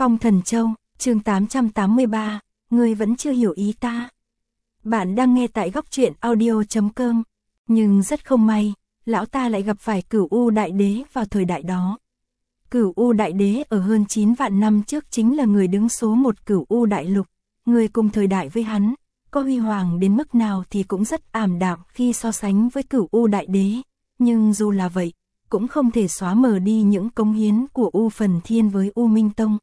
Phong Thần Châu, chương 883, ngươi vẫn chưa hiểu ý ta. Bạn đang nghe tại góc truyện audio.com, nhưng rất không may, lão ta lại gặp phải Cửu U Đại Đế vào thời đại đó. Cửu U Đại Đế ở hơn 9 vạn năm trước chính là người đứng số 1 Cửu U Đại Lục, người cùng thời đại với hắn, có huy hoàng đến mức nào thì cũng rất ảm đạm khi so sánh với Cửu U Đại Đế, nhưng dù là vậy, cũng không thể xóa mờ đi những cống hiến của U Phần Thiên với U Minh Tông.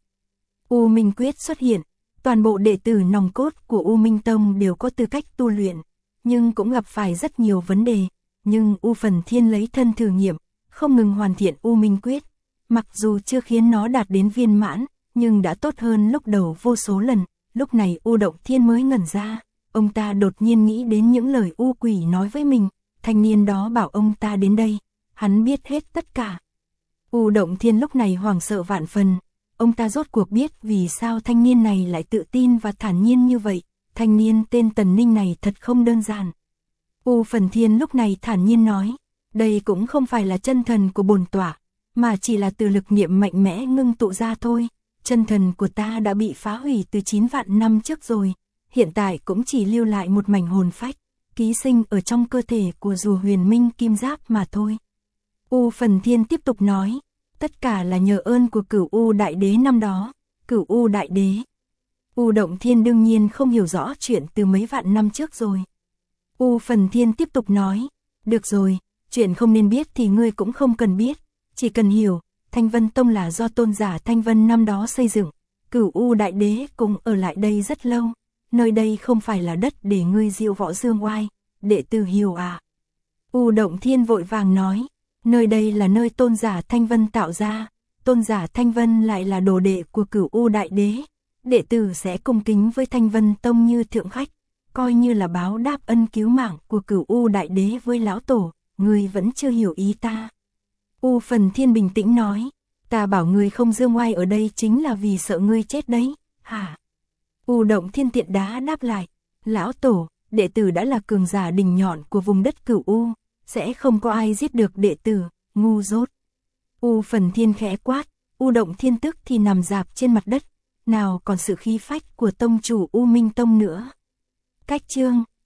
U Minh Quyết xuất hiện, toàn bộ đệ tử nòng cốt của U Minh Tông đều có tư cách tu luyện, nhưng cũng gặp phải rất nhiều vấn đề, nhưng U Phần Thiên lấy thân thử nghiệm, không ngừng hoàn thiện U Minh Quyết, mặc dù chưa khiến nó đạt đến viên mãn, nhưng đã tốt hơn lúc đầu vô số lần. Lúc này U Động Thiên mới ngẩn ra, ông ta đột nhiên nghĩ đến những lời U Quỷ nói với mình, thanh niên đó bảo ông ta đến đây, hắn biết hết tất cả. U Động Thiên lúc này hoảng sợ vạn phần, ông ta rốt cuộc biết vì sao thanh niên này lại tự tin và thản nhiên như vậy, thanh niên tên Tần Ninh này thật không đơn giản. U Phần Thiên lúc này thản nhiên nói, đây cũng không phải là chân thần của bổn tọa, mà chỉ là từ lực niệm mạnh mẽ ngưng tụ ra thôi. Chân thần của ta đã bị phá hủy từ 9 vạn năm trước rồi, hiện tại cũng chỉ lưu lại một mảnh hồn phách, ký sinh ở trong cơ thể của rùa huyền minh kim giáp mà thôi. U Phần Thiên tiếp tục nói, tất cả là nhờ ơn của Cửu U Đại Đế năm đó. Cửu U Đại Đế. U Động Thiên đương nhiên không hiểu rõ chuyện từ mấy vạn năm trước rồi. U Phần Thiên tiếp tục nói, được rồi, chuyện không nên biết thì ngươi cũng không cần biết, chỉ cần hiểu, Thanh Vân Tông là do tôn giả Thanh Vân năm đó xây dựng, Cửu U Đại Đế cùng ở lại đây rất lâu, nơi đây không phải là đất để ngươi diệu võ dương oai, đệ tử hiểu à. U Động Thiên vội vàng nói, nơi đây là nơi tôn giả Thanh Vân tạo ra, tôn giả Thanh Vân lại là đồ đệ của Cửu U Đại Đế, đệ tử sẽ cung kính với Thanh Vân Tông như thượng khách, coi như là báo đáp ân cứu mạng của Cửu U Đại Đế với lão tổ, ngươi vẫn chưa hiểu ý ta. U Phần Thiên bình tĩnh nói, ta bảo ngươi không dương oai ở đây chính là vì sợ ngươi chết đấy, hả? U Động Thiên tiện đá đáp lại, lão tổ, đệ tử đã là cường giả đỉnh nhọn của vùng đất Cửu U, sẽ không có ai giết được đệ tử, ngu dốt. U Phần Thiên khẽ quát, U Động Thiên tức thì nằm rạp trên mặt đất, nào còn sự khí phách của tông chủ U Minh Tông nữa. Cách chương